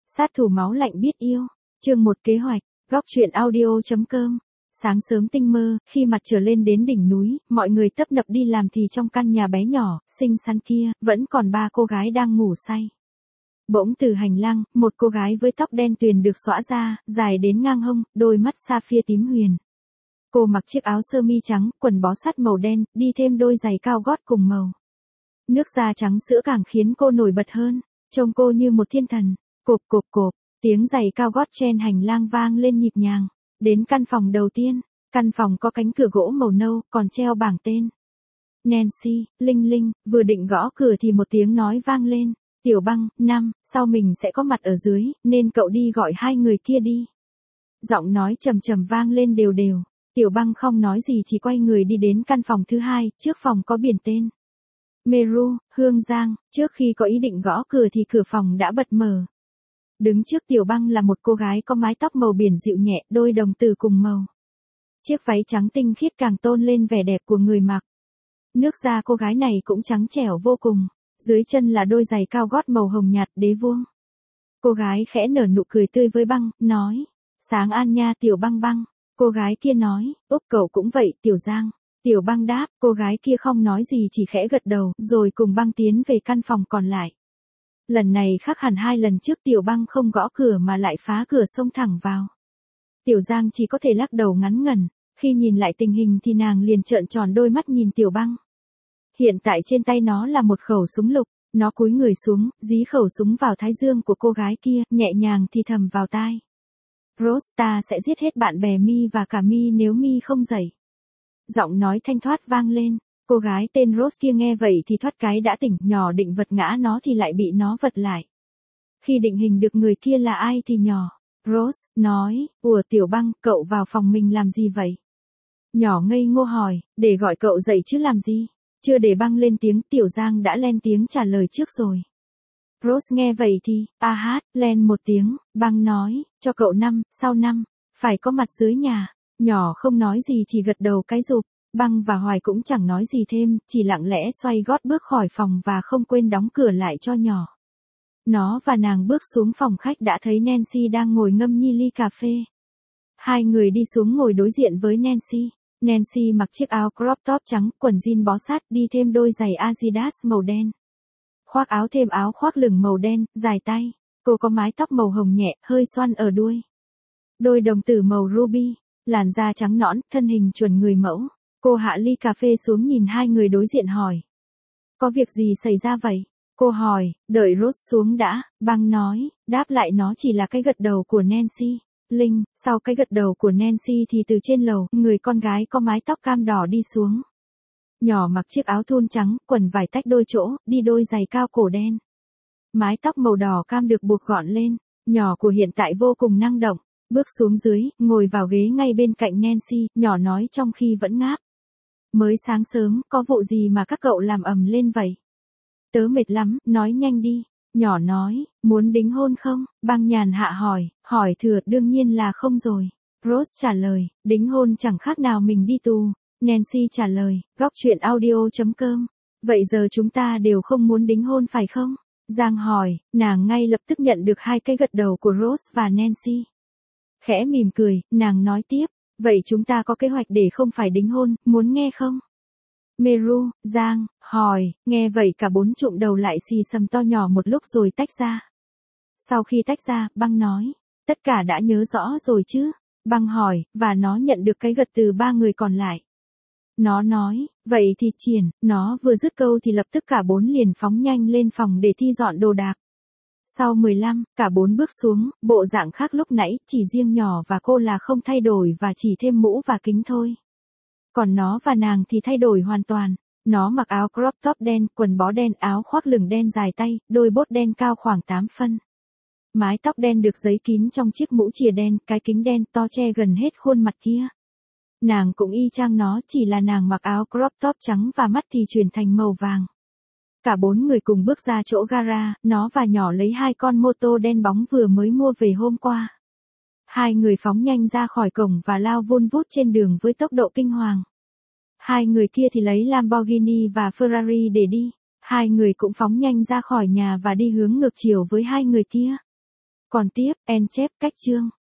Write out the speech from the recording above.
Sát thủ máu lạnh biết yêu. Chương 1 kế hoạch. Góc truyện audio.com. Sáng sớm tinh mơ, khi mặt trở lên đến đỉnh núi, mọi người tấp nập đi làm thì trong căn nhà bé nhỏ, xinh xắn kia, vẫn còn 3 cô gái đang ngủ say. Bỗng từ hành lang, một cô gái với tóc đen tuyền được xõa ra, dài đến ngang hông, đôi mắt sapphire tím huyền. Cô mặc chiếc áo sơ mi trắng, quần bó sát màu đen, đi thêm đôi giày cao gót cùng màu. Nước da trắng sữa càng khiến cô nổi bật hơn, trông cô như một thiên thần. Cộp cộp cộp, tiếng giày cao gót trên hành lang vang lên nhịp nhàng. Đến căn phòng đầu tiên, căn phòng có cánh cửa gỗ màu nâu, còn treo bảng tên. Nancy, Linh Linh, vừa định gõ cửa thì một tiếng nói vang lên. Tiểu Băng, sau mình sẽ có mặt ở dưới, nên cậu đi gọi 2 người kia đi. Giọng nói trầm trầm vang lên đều đều. Tiểu Băng không nói gì chỉ quay người đi đến căn phòng thứ 2, trước phòng có biển tên. Meru, Hương Giang, trước khi có ý định gõ cửa thì cửa phòng đã bật mở. Đứng trước Tiểu Băng là một cô gái có mái tóc màu biển dịu nhẹ, đôi đồng tử cùng màu. Chiếc váy trắng tinh khiết càng tôn lên vẻ đẹp của người mặc. Nước da cô gái này cũng trắng trẻo vô cùng, dưới chân là đôi giày cao gót màu hồng nhạt đế vuông. Cô gái khẽ nở nụ cười tươi với Băng, nói, sáng an nha Tiểu Băng Băng. Cô gái kia nói, úp cậu cũng vậy Tiểu Giang. Tiểu Băng đáp, cô gái kia không nói gì chỉ khẽ gật đầu, rồi cùng Băng tiến về căn phòng còn lại. Lần này khác hẳn 2 lần trước Tiểu Băng không gõ cửa mà lại phá cửa xông thẳng vào. Tiểu Giang chỉ có thể lắc đầu ngắn ngẩn, khi nhìn lại tình hình thì nàng liền trợn tròn đôi mắt nhìn Tiểu Băng. Hiện tại trên tay nó là một khẩu súng lục, nó cúi người xuống, dí khẩu súng vào thái dương của cô gái kia, nhẹ nhàng thì thầm vào tai. Rose, ta sẽ giết hết bạn bè Mi và cả Mi nếu Mi không dậy. Giọng nói thanh thoát vang lên, cô gái tên Rose kia nghe vậy thì thoát cái đã tỉnh, nhỏ định vật ngã nó thì lại bị nó vật lại. Khi định hình được người kia là ai thì nhỏ, Rose, nói, ủa Tiểu Băng, cậu vào phòng mình làm gì vậy? Nhỏ ngây ngô hỏi, để gọi cậu dậy chứ làm gì? Chưa để Băng lên tiếng Tiểu Giang đã lên tiếng trả lời trước rồi. Rose nghe vậy thì, lên một tiếng, Băng nói, cho cậu sau phải có mặt dưới nhà. Nhỏ không nói gì chỉ gật đầu cái rụp. Băng và Hoài cũng chẳng nói gì thêm, chỉ lặng lẽ xoay gót bước khỏi phòng và không quên đóng cửa lại cho nhỏ. Nó và nàng bước xuống phòng khách đã thấy Nancy đang ngồi ngâm nhi ly cà phê. 2 người đi xuống ngồi đối diện với Nancy. Nancy mặc chiếc áo crop top trắng, quần jean bó sát, đi thêm đôi giày Adidas màu đen. Khoác áo thêm áo khoác lửng màu đen, dài tay. Cô có mái tóc màu hồng nhẹ, hơi xoăn ở đuôi. Đôi đồng tử màu ruby, làn da trắng nõn, thân hình chuẩn người mẫu. Cô hạ ly cà phê xuống nhìn 2 người đối diện hỏi. Có việc gì xảy ra vậy? Cô hỏi, đợi Rose xuống đã, Băng nói, đáp lại nó chỉ là cái gật đầu của Nancy. Linh, sau cái gật đầu của Nancy thì từ trên lầu, người con gái có mái tóc cam đỏ đi xuống. Nhỏ mặc chiếc áo thun trắng, quần vải tách đôi chỗ, đi đôi giày cao cổ đen. Mái tóc màu đỏ cam được buộc gọn lên, nhỏ của hiện tại vô cùng năng động. Bước xuống dưới, ngồi vào ghế ngay bên cạnh Nancy, nhỏ nói trong khi vẫn ngáp. Mới sáng sớm, có vụ gì mà các cậu làm ầm lên vậy? Tớ mệt lắm, nói nhanh đi. Nhỏ nói, muốn đính hôn không? Băng nhàn hạ hỏi thừa đương nhiên là không rồi. Rose trả lời, đính hôn chẳng khác nào mình đi tù. Nancy trả lời, góc truyện audio.com. Vậy giờ chúng ta đều không muốn đính hôn phải không? Giang hỏi, nàng ngay lập tức nhận được 2 cái gật đầu của Rose và Nancy. Khẽ mỉm cười, nàng nói tiếp, vậy chúng ta có kế hoạch để không phải đính hôn, muốn nghe không? Meru, Giang, hỏi, nghe vậy cả 4 trụm đầu lại xì xầm to nhỏ một lúc rồi tách ra. Sau khi tách ra, Băng nói, tất cả đã nhớ rõ rồi chứ? Băng hỏi, và nó nhận được cái gật từ 3 người còn lại. Nó nói, vậy thì triển, nó vừa dứt câu thì lập tức cả 4 liền phóng nhanh lên phòng để thi dọn đồ đạc. Sau 15, cả 4 bước xuống, bộ dạng khác lúc nãy, chỉ riêng nhỏ và cô là không thay đổi và chỉ thêm mũ và kính thôi. Còn nó và nàng thì thay đổi hoàn toàn. Nó mặc áo crop top đen, quần bó đen, áo khoác lửng đen dài tay, đôi bốt đen cao khoảng 8 phân. Mái tóc đen được giấy kín trong chiếc mũ chìa đen, cái kính đen to che gần hết khuôn mặt kia. Nàng cũng y chang nó, chỉ là nàng mặc áo crop top trắng và mắt thì chuyển thành màu vàng. Cả 4 người cùng bước ra chỗ gara, nó và nhỏ lấy 2 con mô tô đen bóng vừa mới mua về hôm qua. 2 người phóng nhanh ra khỏi cổng và lao vun vút trên đường với tốc độ kinh hoàng. 2 người kia thì lấy Lamborghini và Ferrari để đi. 2 người cũng phóng nhanh ra khỏi nhà và đi hướng ngược chiều với 2 người kia. Còn tiếp, en chép cách chương.